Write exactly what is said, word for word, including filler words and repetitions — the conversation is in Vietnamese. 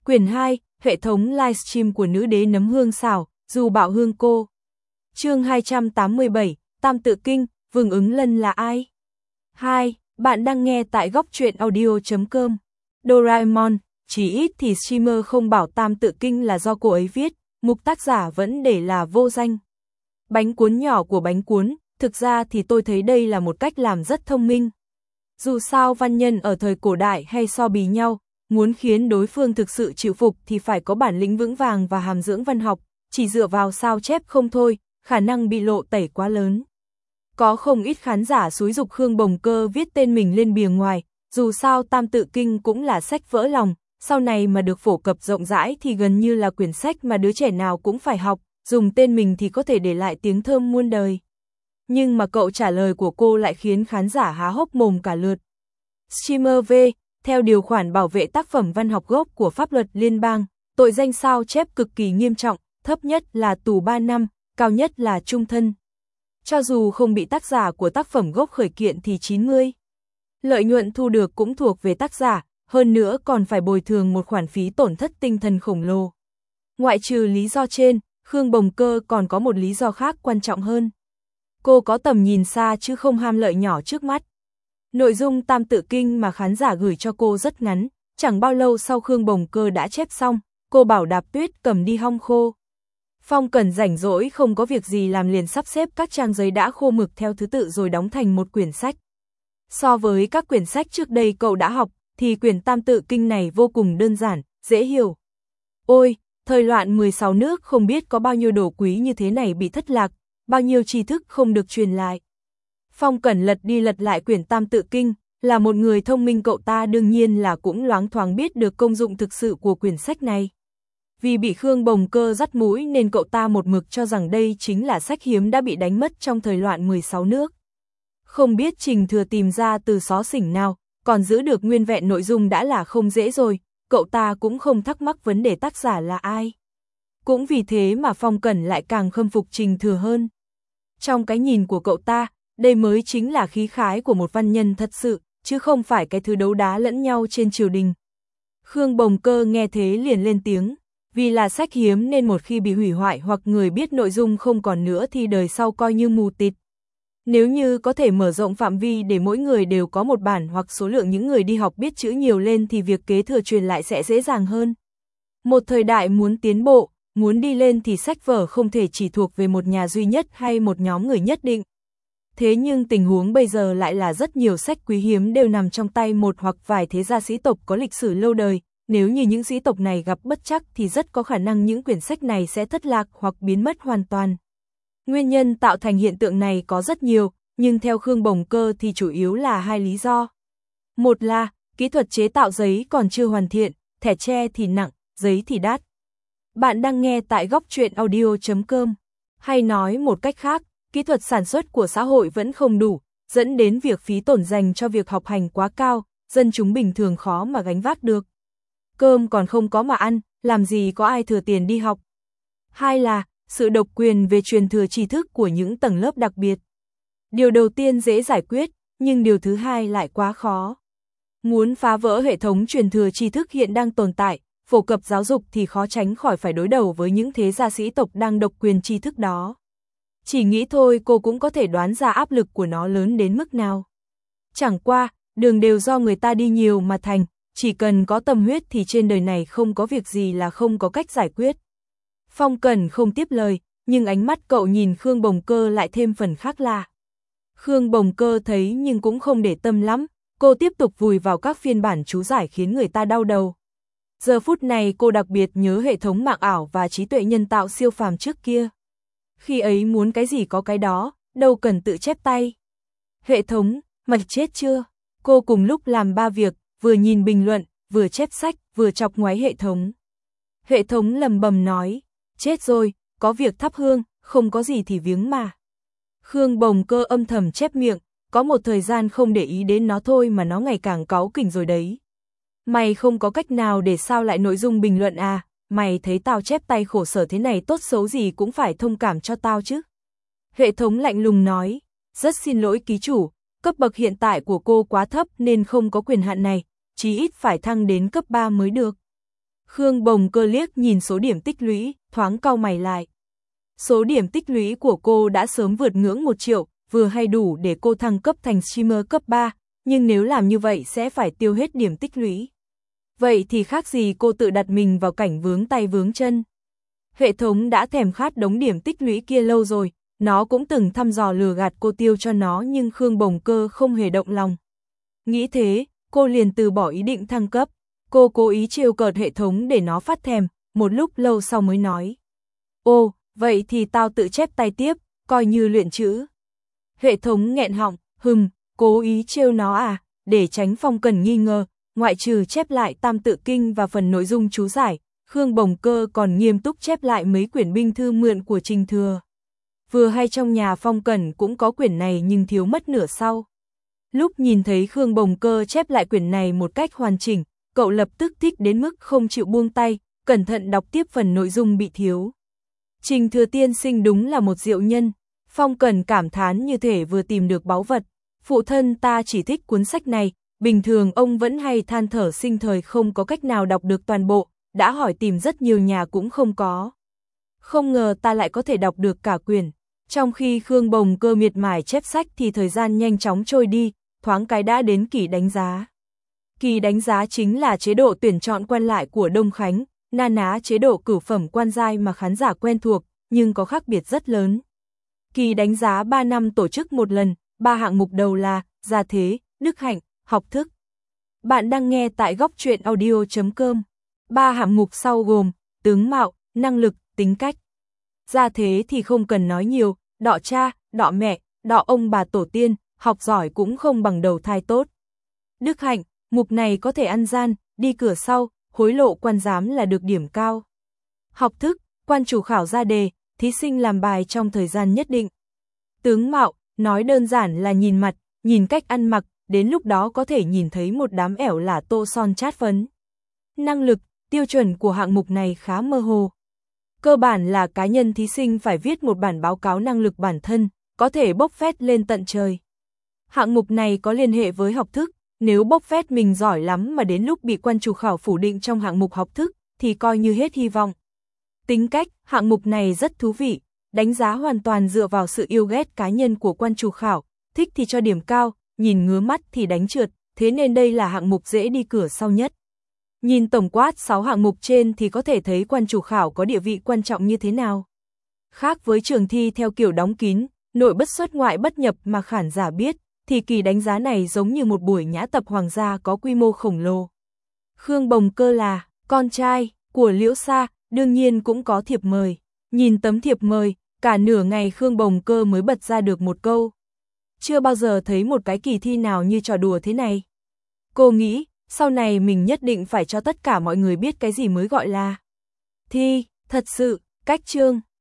Quyển hai, hệ thống livestream của nữ đế nấm hương xào, dù bạo hương cô. Chương hai trăm tám mươi bảy, Tam Tự Kinh, Vương Ứng Lân là ai? hai. Bạn đang nghe tại góc truyện audio chấm com. Doraemon, chỉ ít thì streamer không bảo Tam Tự Kinh là do cô ấy viết, mục tác giả vẫn để là vô danh. Bánh cuốn nhỏ của bánh cuốn, thực ra thì tôi thấy đây là một cách làm rất thông minh. Dù sao văn nhân ở thời cổ đại hay so bì nhau, muốn khiến đối phương thực sự chịu phục thì phải có bản lĩnh vững vàng và hàm dưỡng văn học, chỉ dựa vào sao chép không thôi, khả năng bị lộ tẩy quá lớn. Có không ít khán giả xúi giục Khương Bồng Cơ viết tên mình lên bìa ngoài, dù sao Tam Tự Kinh cũng là sách vỡ lòng, sau này mà được phổ cập rộng rãi thì gần như là quyển sách mà đứa trẻ nào cũng phải học, dùng tên mình thì có thể để lại tiếng thơm muôn đời. Nhưng mà cậu trả lời của cô lại khiến khán giả há hốc mồm cả lượt. Streamer V, theo điều khoản bảo vệ tác phẩm văn học gốc của pháp luật liên bang, tội danh sao chép cực kỳ nghiêm trọng, thấp nhất là tù ba năm, cao nhất là chung thân. Cho dù không bị tác giả của tác phẩm gốc khởi kiện thì chín mươi. Lợi nhuận thu được cũng thuộc về tác giả, hơn nữa còn phải bồi thường một khoản phí tổn thất tinh thần khổng lồ. Ngoại trừ lý do trên, Khương Bồng Cơ còn có một lý do khác quan trọng hơn. Cô có tầm nhìn xa chứ không ham lợi nhỏ trước mắt. Nội dung Tam Tự Kinh mà khán giả gửi cho cô rất ngắn, chẳng bao lâu sau Khương Bồng Cơ đã chép xong, cô bảo Đạp Tuyết cầm đi hong khô. Phong Cẩn rảnh rỗi không có việc gì làm liền sắp xếp các trang giấy đã khô mực theo thứ tự rồi đóng thành một quyển sách. So với các quyển sách trước đây cậu đã học, thì quyển Tam Tự Kinh này vô cùng đơn giản, dễ hiểu. Ôi, thời loạn mười sáu nước không biết có bao nhiêu đồ quý như thế này bị thất lạc, bao nhiêu tri thức không được truyền lại. Phong Cẩn lật đi lật lại quyển Tam Tự Kinh, là một người thông minh cậu ta đương nhiên là cũng loáng thoáng biết được công dụng thực sự của quyển sách này. Vì bị Khương Bồng Cơ dắt mũi nên cậu ta một mực cho rằng đây chính là sách hiếm đã bị đánh mất trong thời loạn mười sáu nước. Không biết Trình Thừa tìm ra từ xó xỉnh nào, còn giữ được nguyên vẹn nội dung đã là không dễ rồi, cậu ta cũng không thắc mắc vấn đề tác giả là ai. Cũng vì thế mà Phong Cẩn lại càng khâm phục Trình Thừa hơn. Trong cái nhìn của cậu ta, đây mới chính là khí khái của một văn nhân thật sự, chứ không phải cái thứ đấu đá lẫn nhau trên triều đình. Khương Bồng Cơ nghe thế liền lên tiếng, vì là sách hiếm nên một khi bị hủy hoại hoặc người biết nội dung không còn nữa thì đời sau coi như mù tịt. Nếu như có thể mở rộng phạm vi để mỗi người đều có một bản hoặc số lượng những người đi học biết chữ nhiều lên thì việc kế thừa truyền lại sẽ dễ dàng hơn. Một thời đại muốn tiến bộ, muốn đi lên thì sách vở không thể chỉ thuộc về một nhà duy nhất hay một nhóm người nhất định. Thế nhưng tình huống bây giờ lại là rất nhiều sách quý hiếm đều nằm trong tay một hoặc vài thế gia sĩ tộc có lịch sử lâu đời, nếu như những sĩ tộc này gặp bất trắc thì rất có khả năng những quyển sách này sẽ thất lạc hoặc biến mất hoàn toàn. Nguyên nhân tạo thành hiện tượng này có rất nhiều, nhưng theo Khương Bồng Cơ thì chủ yếu là hai lý do. Một là, kỹ thuật chế tạo giấy còn chưa hoàn thiện, thẻ tre thì nặng, giấy thì đắt. Bạn đang nghe tại góc truyện audio chấm com. Hay nói một cách khác, kỹ thuật sản xuất của xã hội vẫn không đủ, dẫn đến việc phí tổn dành cho việc học hành quá cao, dân chúng bình thường khó mà gánh vác được. Cơm còn không có mà ăn, làm gì có ai thừa tiền đi học. Hai là, sự độc quyền về truyền thừa tri thức của những tầng lớp đặc biệt. Điều đầu tiên dễ giải quyết, nhưng điều thứ hai lại quá khó. Muốn phá vỡ hệ thống truyền thừa tri thức hiện đang tồn tại, phổ cập giáo dục thì khó tránh khỏi phải đối đầu với những thế gia sĩ tộc đang độc quyền tri thức đó. Chỉ nghĩ thôi cô cũng có thể đoán ra áp lực của nó lớn đến mức nào. Chẳng qua, đường đều do người ta đi nhiều mà thành, chỉ cần có tâm huyết thì trên đời này không có việc gì là không có cách giải quyết. Phong Cẩn không tiếp lời, nhưng ánh mắt cậu nhìn Khương Bồng Cơ lại thêm phần khác lạ. Khương Bồng Cơ thấy nhưng cũng không để tâm lắm, cô tiếp tục vùi vào các phiên bản chú giải khiến người ta đau đầu. Giờ phút này cô đặc biệt nhớ hệ thống mạng ảo và trí tuệ nhân tạo siêu phàm trước kia. Khi ấy muốn cái gì có cái đó, đâu cần tự chép tay. Hệ thống, mày chết chưa? Cô cùng lúc làm ba việc, vừa nhìn bình luận, vừa chép sách, vừa chọc ngoáy hệ thống. Hệ thống lầm bầm nói, chết rồi, có việc thắp hương, không có gì thì viếng mà. Khương Bồng Cơ âm thầm chép miệng, có một thời gian không để ý đến nó thôi mà nó ngày càng cáu kỉnh rồi đấy. Mày không có cách nào để sao lại nội dung bình luận à, mày thấy tao chép tay khổ sở thế này tốt xấu gì cũng phải thông cảm cho tao chứ. Hệ thống lạnh lùng nói, rất xin lỗi ký chủ, cấp bậc hiện tại của cô quá thấp nên không có quyền hạn này, chí ít phải thăng đến cấp ba mới được. Khương Bồng Cơ liếc nhìn số điểm tích lũy, thoáng cau mày lại. Số điểm tích lũy của cô đã sớm vượt ngưỡng một triệu, vừa hay đủ để cô thăng cấp thành streamer cấp ba, nhưng nếu làm như vậy sẽ phải tiêu hết điểm tích lũy. Vậy thì khác gì cô tự đặt mình vào cảnh vướng tay vướng chân. Hệ thống đã thèm khát đống điểm tích lũy kia lâu rồi, nó cũng từng thăm dò lừa gạt cô tiêu cho nó nhưng Khương Bồng Cơ không hề động lòng. Nghĩ thế, cô liền từ bỏ ý định thăng cấp. Cô cố ý trêu cợt hệ thống để nó phát thèm, một lúc lâu sau mới nói. Ô, vậy thì tao tự chép tay tiếp, coi như luyện chữ. Hệ thống nghẹn họng, hừm, cố ý trêu nó à, để tránh Phong Cần nghi ngờ, ngoại trừ chép lại Tam Tự Kinh và phần nội dung chú giải, Khương Bồng Cơ còn nghiêm túc chép lại mấy quyển binh thư mượn của Trình Thừa. Vừa hay trong nhà Phong Cẩn cũng có quyển này nhưng thiếu mất nửa sau. Lúc nhìn thấy Khương Bồng Cơ chép lại quyển này một cách hoàn chỉnh, cậu lập tức thích đến mức không chịu buông tay, cẩn thận đọc tiếp phần nội dung bị thiếu. Trình Thừa tiên sinh đúng là một diệu nhân, Phong Cẩn cảm thán như thể vừa tìm được báu vật. Phụ thân ta chỉ thích cuốn sách này, bình thường ông vẫn hay than thở sinh thời không có cách nào đọc được toàn bộ, đã hỏi tìm rất nhiều nhà cũng không có. Không ngờ ta lại có thể đọc được cả quyển. Trong khi Khương Bồng Cơ miệt mài chép sách thì thời gian nhanh chóng trôi đi, thoáng cái đã đến kỳ đánh giá. Kỳ đánh giá chính là chế độ tuyển chọn quan lại của Đông Khánh, na ná chế độ cửu phẩm quan giai mà khán giả quen thuộc, nhưng có khác biệt rất lớn. Kỳ đánh giá ba năm tổ chức một lần, ba hạng mục đầu là gia thế, đức hạnh, học thức. Bạn đang nghe tại góc truyện audio chấm com. Ba hạng mục sau gồm tướng mạo, năng lực, tính cách. Gia thế thì không cần nói nhiều, đọ cha, đọ mẹ, đọ ông bà tổ tiên, học giỏi cũng không bằng đầu thai tốt. Đức hạnh, mục này có thể ăn gian, đi cửa sau, hối lộ quan giám là được điểm cao. Học thức, quan chủ khảo ra đề, thí sinh làm bài trong thời gian nhất định. Tướng mạo, nói đơn giản là nhìn mặt, nhìn cách ăn mặc, đến lúc đó có thể nhìn thấy một đám ẻo lả tô son chát phấn. Năng lực, tiêu chuẩn của hạng mục này khá mơ hồ. Cơ bản là cá nhân thí sinh phải viết một bản báo cáo năng lực bản thân, có thể bốc phét lên tận trời. Hạng mục này có liên hệ với học thức, nếu bốc phét mình giỏi lắm mà đến lúc bị quan chủ khảo phủ định trong hạng mục học thức, thì coi như hết hy vọng. Tính cách, hạng mục này rất thú vị, đánh giá hoàn toàn dựa vào sự yêu ghét cá nhân của quan chủ khảo, thích thì cho điểm cao, nhìn ngứa mắt thì đánh trượt, thế nên đây là hạng mục dễ đi cửa sau nhất. Nhìn tổng quát sáu hạng mục trên thì có thể thấy quan chủ khảo có địa vị quan trọng như thế nào. Khác với trường thi theo kiểu đóng kín, nội bất xuất ngoại bất nhập mà khán giả biết, thì kỳ đánh giá này giống như một buổi nhã tập hoàng gia có quy mô khổng lồ. Khương Bồng Cơ là con trai của Liễu Sa, đương nhiên cũng có thiệp mời. Nhìn tấm thiệp mời, cả nửa ngày Khương Bồng Cơ mới bật ra được một câu. Chưa bao giờ thấy một cái kỳ thi nào như trò đùa thế này. Cô nghĩ, sau này mình nhất định phải cho tất cả mọi người biết cái gì mới gọi là thi, thật sự, cách chương.